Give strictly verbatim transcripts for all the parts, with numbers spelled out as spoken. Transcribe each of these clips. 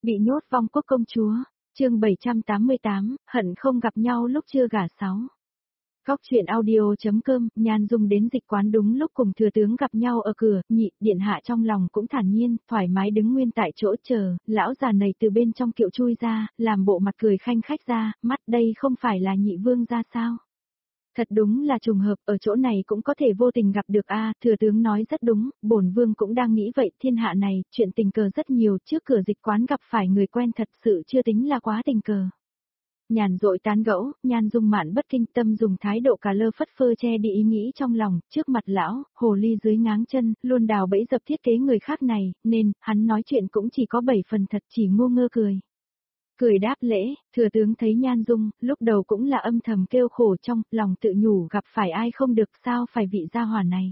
Bị nhốt vong quốc công chúa, chương bảy trăm tám mươi tám, hận không gặp nhau lúc chưa gả sáu. Góc truyện audio.com, Nhan Dung đến dịch quán đúng lúc cùng thừa tướng gặp nhau ở cửa, nhị, điện hạ trong lòng cũng thản nhiên, thoải mái đứng nguyên tại chỗ chờ, lão già này từ bên trong kiệu chui ra, làm bộ mặt cười khanh khách ra, mắt đây không phải là nhị vương ra sao. Thật đúng là trùng hợp, ở chỗ này cũng có thể vô tình gặp được a, thừa tướng nói rất đúng, bổn vương cũng đang nghĩ vậy, thiên hạ này, chuyện tình cờ rất nhiều, trước cửa dịch quán gặp phải người quen thật sự chưa tính là quá tình cờ. Nhàn rỗi tán gẫu, Nhan Dung mạn bất kinh tâm dùng thái độ cà lơ phất phơ che đi ý nghĩ trong lòng, trước mặt lão, hồ ly dưới ngáng chân, luôn đào bẫy dập thiết kế người khác này, nên, hắn nói chuyện cũng chỉ có bảy phần thật, chỉ ngu ngơ cười. Cười đáp lễ, thừa tướng thấy Nhan Dung, lúc đầu cũng là âm thầm kêu khổ trong, lòng tự nhủ gặp phải ai không được sao phải vị gia hỏa này.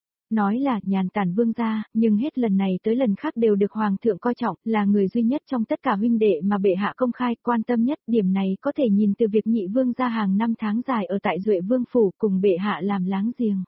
Nói là nhàn tản vương gia, nhưng hết lần này tới lần khác đều được hoàng thượng coi trọng, là người duy nhất trong tất cả huynh đệ mà bệ hạ công khai quan tâm nhất, điểm này có thể nhìn từ việc nhị vương gia hàng năm tháng dài ở tại Duệ Vương Phủ cùng bệ hạ làm láng giềng.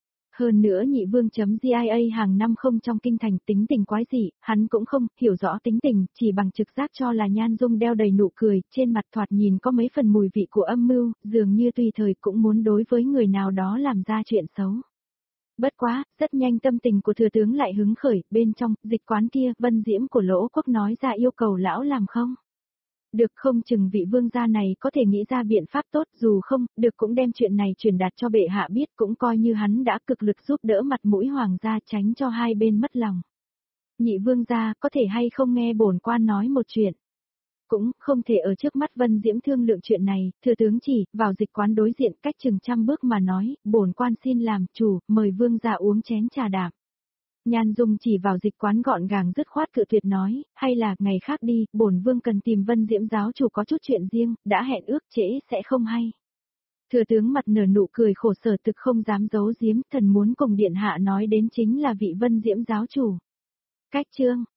Hơn nữa nhị vương chấm gi i a hàng năm không trong kinh thành tính tình quái dị, hắn cũng không hiểu rõ tính tình, chỉ bằng trực giác cho là Nhan Dung đeo đầy nụ cười, trên mặt thoạt nhìn có mấy phần mùi vị của âm mưu, dường như tùy thời cũng muốn đối với người nào đó làm ra chuyện xấu. Bất quá, rất nhanh tâm tình của thừa tướng lại hứng khởi, bên trong, dịch quán kia, Vân Diễm của Lỗ Quốc nói ra yêu cầu lão làm không? Được, không chừng vị vương gia này có thể nghĩ ra biện pháp tốt, dù không, được cũng đem chuyện này truyền đạt cho bệ hạ biết, cũng coi như hắn đã cực lực giúp đỡ mặt mũi hoàng gia tránh cho hai bên mất lòng. Nhị vương gia, có thể hay không nghe bổn quan nói một chuyện? Cũng không thể ở trước mắt Vân Diễm thương lượng chuyện này, thừa tướng chỉ, vào dịch quán đối diện cách chừng trăm bước mà nói, bổn quan xin làm chủ, mời vương gia uống chén trà đạm. Nhan Dung chỉ vào dịch quán gọn gàng dứt khoát cự tuyệt nói, hay là, ngày khác đi, bổn vương cần tìm Vân Diễm giáo chủ có chút chuyện riêng, đã hẹn ước trễ sẽ không hay. Thừa tướng mặt nở nụ cười khổ sở thực không dám giấu giếm, thần muốn cùng điện hạ nói đến chính là vị Vân Diễm giáo chủ. Cách chương,